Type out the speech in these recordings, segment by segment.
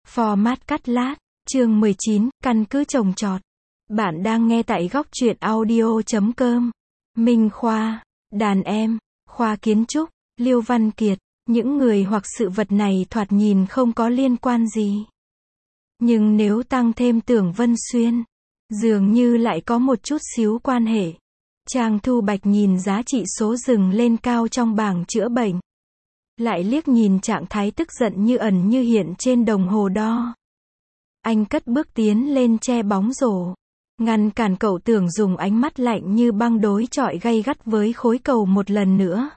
Format cắt lát, chương 19, căn cứ trồng trọt. Bạn đang nghe tại góc truyện audio.com. Minh Khoa, đàn em, khoa kiến trúc, Liêu Văn Kiệt, những người hoặc sự vật này thoạt nhìn không có liên quan gì. Nhưng nếu tăng thêm Tưởng Vân Xuyên, dường như lại có một chút xíu quan hệ. Trang Thu Bạch nhìn giá trị số dừng lên cao trong bảng chữa bệnh. Lại liếc nhìn trạng thái tức giận như ẩn như hiện trên đồng hồ đo. Anh cất bước tiến lên che bóng rổ, ngăn cản cậu Tưởng dùng ánh mắt lạnh như băng đối chọi gay gắt với khối cầu một lần nữa.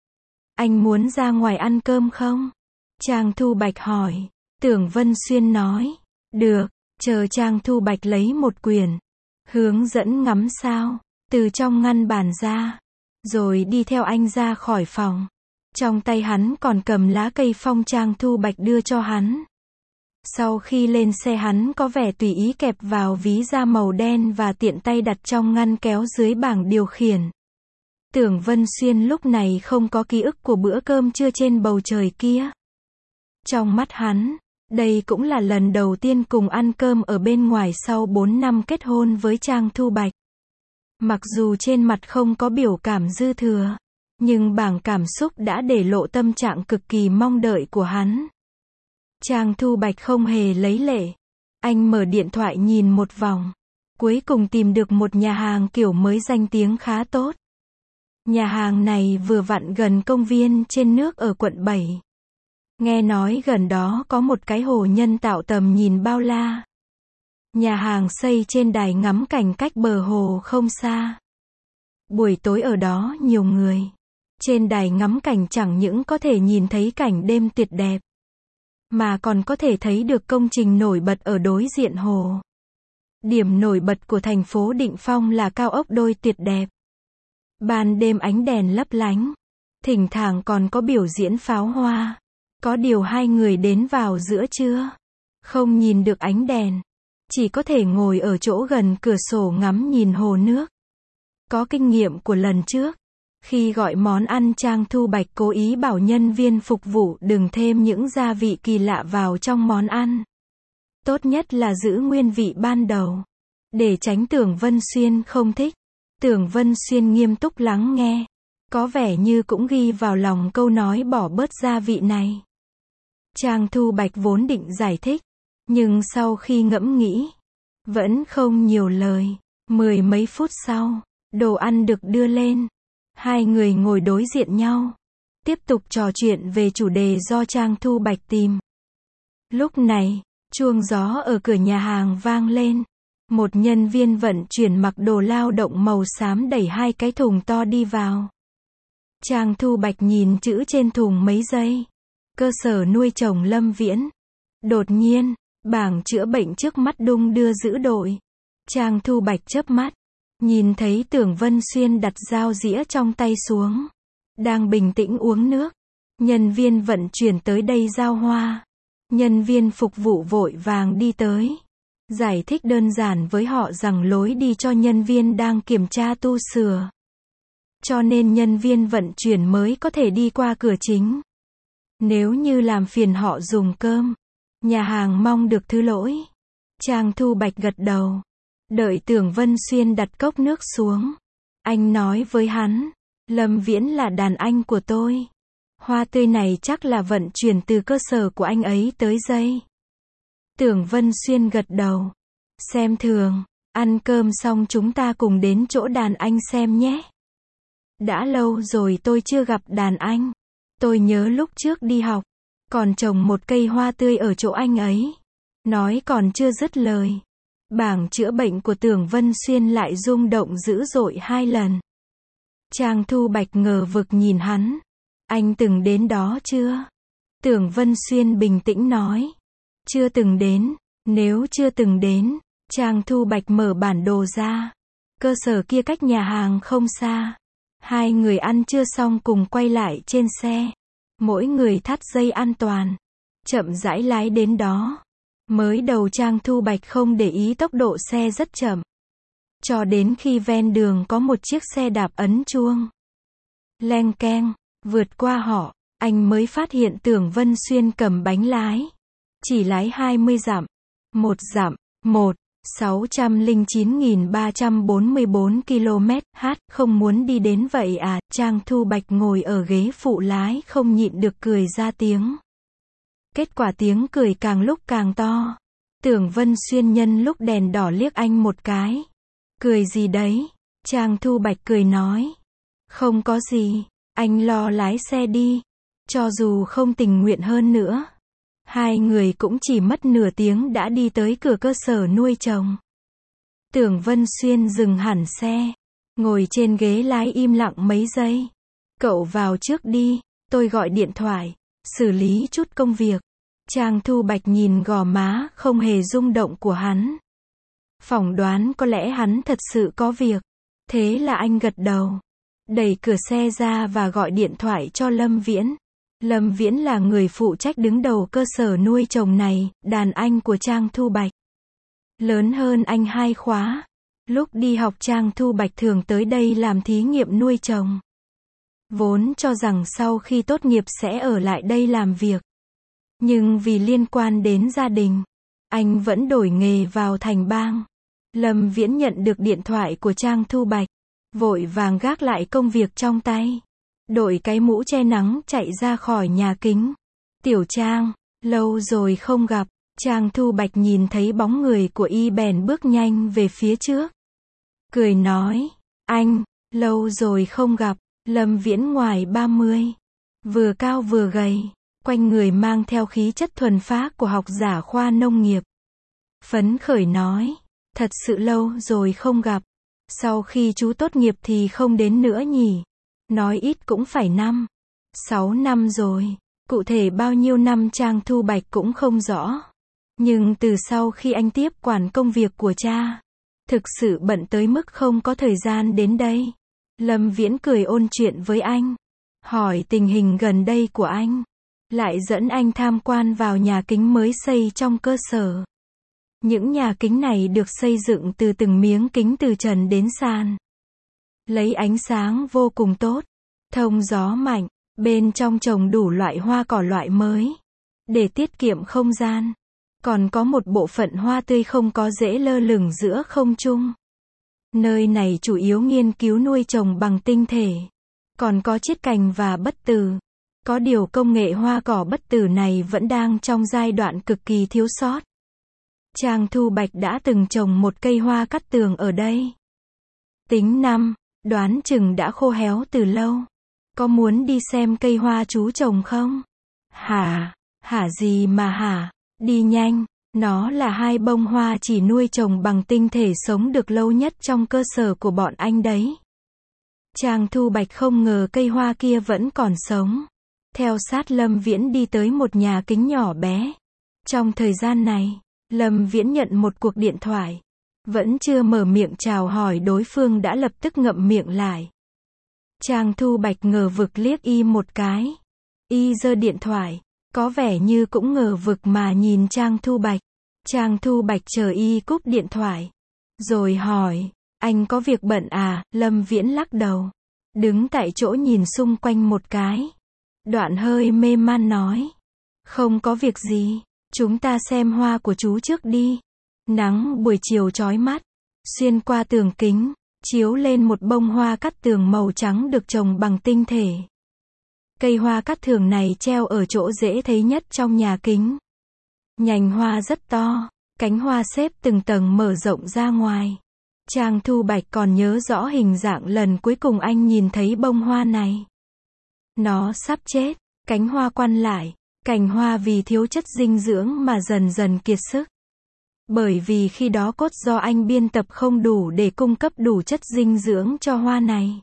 Anh muốn ra ngoài ăn cơm không? Trang Thu Bạch hỏi. Tưởng Vân Xuyên nói. Được, chờ Trang Thu Bạch lấy một quyển hướng dẫn ngắm sao từ trong ngăn bàn ra, rồi đi theo anh ra khỏi phòng. Trong tay hắn còn cầm lá cây phong Trang Thu Bạch đưa cho hắn. Sau khi lên xe hắn có vẻ tùy ý kẹp vào ví da màu đen và tiện tay đặt trong ngăn kéo dưới bảng điều khiển. Tưởng Vân Xuyên lúc này không có ký ức của bữa cơm trưa trên bầu trời kia. Trong mắt hắn, đây cũng là lần đầu tiên cùng ăn cơm ở bên ngoài sau 4 năm kết hôn với Trang Thu Bạch. Mặc dù trên mặt không có biểu cảm dư thừa, nhưng bảng cảm xúc đã để lộ tâm trạng cực kỳ mong đợi của hắn. Trang Thu Bạch không hề lấy lệ. Anh mở điện thoại nhìn một vòng. Cuối cùng tìm được một nhà hàng kiểu mới danh tiếng khá tốt. Nhà hàng này vừa vặn gần công viên trên nước ở quận 7. Nghe nói gần đó có một cái hồ nhân tạo tầm nhìn bao la. Nhà hàng xây trên đài ngắm cảnh cách bờ hồ không xa. Buổi tối ở đó nhiều người. Trên đài ngắm cảnh chẳng những có thể nhìn thấy cảnh đêm tuyệt đẹp, mà còn có thể thấy được công trình nổi bật ở đối diện hồ. Điểm nổi bật của thành phố Định Phong là cao ốc đôi tuyệt đẹp. Ban đêm ánh đèn lấp lánh. Thỉnh thoảng còn có biểu diễn pháo hoa. Có điều hai người đến vào giữa trưa, không nhìn được ánh đèn. Chỉ có thể ngồi ở chỗ gần cửa sổ ngắm nhìn hồ nước. Có kinh nghiệm của lần trước. Khi gọi món ăn Trang Thu Bạch cố ý bảo nhân viên phục vụ đừng thêm những gia vị kỳ lạ vào trong món ăn. Tốt nhất là giữ nguyên vị ban đầu. Để tránh Tưởng Vân Xuyên không thích. Tưởng Vân Xuyên nghiêm túc lắng nghe. Có vẻ như cũng ghi vào lòng câu nói bỏ bớt gia vị này. Trang Thu Bạch vốn định giải thích. Nhưng sau khi ngẫm nghĩ, vẫn không nhiều lời. 10 mấy phút sau, đồ ăn được đưa lên. Hai người ngồi đối diện nhau. Tiếp tục trò chuyện về chủ đề do Trang Thu Bạch tìm. Lúc này, chuông gió ở cửa nhà hàng vang lên. Một nhân viên vận chuyển mặc đồ lao động màu xám đẩy 2 cái thùng to đi vào. Trang Thu Bạch nhìn chữ trên thùng mấy giây. Cơ sở nuôi trồng Lâm Viễn. Đột nhiên, bảng chữa bệnh trước mắt đung đưa dữ dội. Trang Thu Bạch chớp mắt. Nhìn thấy Tưởng Vân Xuyên đặt dao dĩa trong tay xuống. Đang bình tĩnh uống nước. Nhân viên vận chuyển tới đây giao hoa. Nhân viên phục vụ vội vàng đi tới. Giải thích đơn giản với họ rằng lối đi cho nhân viên đang kiểm tra tu sửa. Cho nên nhân viên vận chuyển mới có thể đi qua cửa chính. Nếu như làm phiền họ dùng cơm, nhà hàng mong được thứ lỗi. Trang Thu Bạch gật đầu. Đợi Tưởng Vân Xuyên đặt cốc nước xuống. Anh nói với hắn. Lâm Viễn là đàn anh của tôi. Hoa tươi này chắc là vận chuyển từ cơ sở của anh ấy tới đây. Tưởng Vân Xuyên gật đầu. Xem thường. Ăn cơm xong chúng ta cùng đến chỗ đàn anh xem nhé. Đã lâu rồi tôi chưa gặp đàn anh. Tôi nhớ lúc trước đi học, còn trồng một cây hoa tươi ở chỗ anh ấy. Nói còn chưa dứt lời. Bảng chữa bệnh của Tưởng Vân Xuyên lại rung động dữ dội 2 lần. Trang Thu Bạch ngờ vực nhìn hắn. Anh từng đến đó chưa? Tưởng Vân Xuyên bình tĩnh nói. Chưa từng đến. Nếu chưa từng đến, Trang Thu Bạch mở bản đồ ra. Cơ sở kia cách nhà hàng không xa. Hai người ăn trưa xong cùng quay lại trên xe. Mỗi người thắt dây an toàn. Chậm rãi lái đến đó. Mới đầu Trang Thu Bạch không để ý tốc độ xe rất chậm. Cho đến khi ven đường có một chiếc xe đạp ấn chuông. Leng keng, vượt qua họ, anh mới phát hiện Tưởng Vân Xuyên cầm bánh lái. Chỉ lái 20 dặm. 1 dặm. 609.344 km, không muốn đi đến vậy à, Trang Thu Bạch ngồi ở ghế phụ lái không nhịn được cười ra tiếng. Kết quả tiếng cười càng lúc càng to. Tưởng Vân Xuyên nhân lúc đèn đỏ liếc anh một cái. Cười gì đấy? Trang Thu Bạch cười nói. Không có gì, anh lo lái xe đi. Cho dù không tình nguyện hơn nữa. Hai người cũng chỉ mất nửa tiếng đã đi tới cửa cơ sở nuôi trồng. Tưởng Vân Xuyên dừng hẳn xe. Ngồi trên ghế lái im lặng mấy giây. Cậu vào trước đi, tôi gọi điện thoại. Xử lý chút công việc. Trang Thu Bạch nhìn gò má không hề rung động của hắn. Phỏng đoán có lẽ hắn thật sự có việc. Thế là anh gật đầu. Đẩy cửa xe ra và gọi điện thoại cho Lâm Viễn. Lâm Viễn là người phụ trách đứng đầu cơ sở nuôi trồng này, đàn anh của Trang Thu Bạch. Lớn hơn anh 2 khóa. Lúc đi học Trang Thu Bạch thường tới đây làm thí nghiệm nuôi trồng. Vốn cho rằng sau khi tốt nghiệp sẽ ở lại đây làm việc. Nhưng vì liên quan đến gia đình, anh vẫn đổi nghề vào thành bang. Lâm Viễn nhận được điện thoại của Trang Thu Bạch. Vội vàng gác lại công việc trong tay. Đội cái mũ che nắng chạy ra khỏi nhà kính. Tiểu Trang, lâu rồi không gặp. Trang Thu Bạch nhìn thấy bóng người của y bèn bước nhanh về phía trước. Cười nói, anh, lâu rồi không gặp. Lâm Viễn ngoài 30. Vừa cao vừa gầy. Quanh người mang theo khí chất thuần phác của học giả khoa nông nghiệp. Phấn khởi nói, thật sự lâu rồi không gặp. Sau khi chú tốt nghiệp thì không đến nữa nhỉ? Nói ít cũng phải 6 năm rồi. Cụ thể bao nhiêu năm Trang Thu Bạch cũng không rõ. Nhưng từ sau khi anh tiếp quản công việc của cha, thực sự bận tới mức không có thời gian đến đây. Lâm Viễn cười ôn chuyện với anh. Hỏi tình hình gần đây của anh. Lại dẫn anh tham quan vào nhà kính mới xây trong cơ sở. Những nhà kính này được xây dựng từ từng miếng kính từ trần đến sàn. Lấy ánh sáng vô cùng tốt. Thông gió mạnh. Bên trong trồng đủ loại hoa cỏ loại mới. Để tiết kiệm không gian. Còn có một bộ phận hoa tươi không có rễ lơ lửng giữa không trung. Nơi này chủ yếu nghiên cứu nuôi trồng bằng tinh thể. Còn có chiết cành và bất tử. Có điều công nghệ hoa cỏ bất tử này vẫn đang trong giai đoạn cực kỳ thiếu sót. Trang Thu Bạch đã từng trồng một cây hoa cát tường ở đây. Tính năm, đoán chừng đã khô héo từ lâu. Có muốn đi xem cây hoa chú trồng không? Hả? Hả gì mà hả? Đi nhanh. Nó là 2 bông hoa chỉ nuôi trồng bằng tinh thể sống được lâu nhất trong cơ sở của bọn anh đấy. Trang Thu Bạch không ngờ cây hoa kia vẫn còn sống. Theo sát Lâm Viễn đi tới một nhà kính nhỏ bé. Trong thời gian này, Lâm Viễn nhận một cuộc điện thoại. Vẫn chưa mở miệng chào hỏi đối phương đã lập tức ngậm miệng lại. Trang Thu Bạch ngờ vực liếc y một cái. Y giơ điện thoại, có vẻ như cũng ngờ vực mà nhìn Trang Thu Bạch. Trang Thu Bạch chờ y cúp điện thoại. Rồi hỏi, anh có việc bận à? Lâm Viễn lắc đầu. Đứng tại chỗ nhìn xung quanh một cái. Đoạn hơi mê man nói. Không có việc gì, chúng ta xem hoa của chú trước đi. Nắng buổi chiều chói mắt, xuyên qua tường kính, chiếu lên một bông hoa cát tường màu trắng được trồng bằng tinh thể. Cây hoa cát tường này treo ở chỗ dễ thấy nhất trong nhà kính. Nhành hoa rất to, cánh hoa xếp từng tầng mở rộng ra ngoài. Trang Thu Bạch còn nhớ rõ hình dạng lần cuối cùng anh nhìn thấy bông hoa này. Nó sắp chết, cánh hoa quăn lại, cành hoa vì thiếu chất dinh dưỡng mà dần dần kiệt sức. Bởi vì khi đó cốt do anh biên tập không đủ để cung cấp đủ chất dinh dưỡng cho hoa này.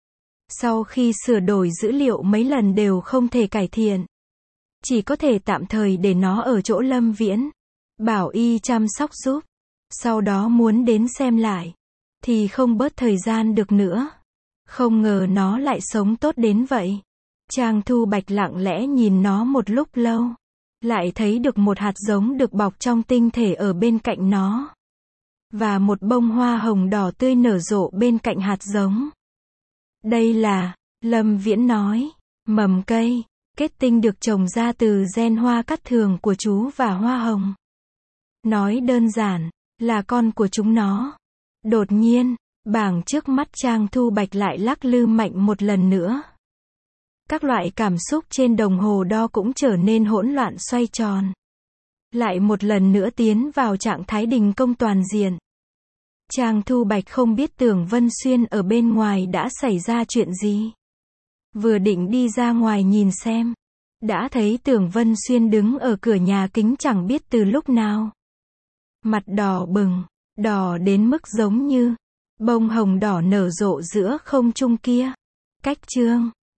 Sau khi sửa đổi dữ liệu mấy lần đều không thể cải thiện. Chỉ có thể tạm thời để nó ở chỗ Lâm Viễn. Bảo y chăm sóc giúp. Sau đó muốn đến xem lại. Thì không bớt thời gian được nữa. Không ngờ nó lại sống tốt đến vậy. Trang Thu Bạch lặng lẽ nhìn nó một lúc lâu. Lại thấy được một hạt giống được bọc trong tinh thể ở bên cạnh nó. Và một bông hoa hồng đỏ tươi nở rộ bên cạnh hạt giống. Đây là, Lâm Viễn nói, mầm cây. Kết tinh được trồng ra từ gen hoa cát thường của chú và hoa hồng. Nói đơn giản, là con của chúng nó. Đột nhiên, bảng trước mắt Trang Thu Bạch lại lắc lư mạnh một lần nữa. Các loại cảm xúc trên đồng hồ đo cũng trở nên hỗn loạn xoay tròn. Lại một lần nữa tiến vào trạng thái đình công toàn diện. Trang Thu Bạch không biết Tưởng Vân Xuyên ở bên ngoài đã xảy ra chuyện gì. Vừa định đi ra ngoài nhìn xem, đã thấy Tưởng Vân Xuyên đứng ở cửa nhà kính chẳng biết từ lúc nào. Mặt đỏ bừng, đỏ đến mức giống như bông hồng đỏ nở rộ giữa không trung kia. Cách chương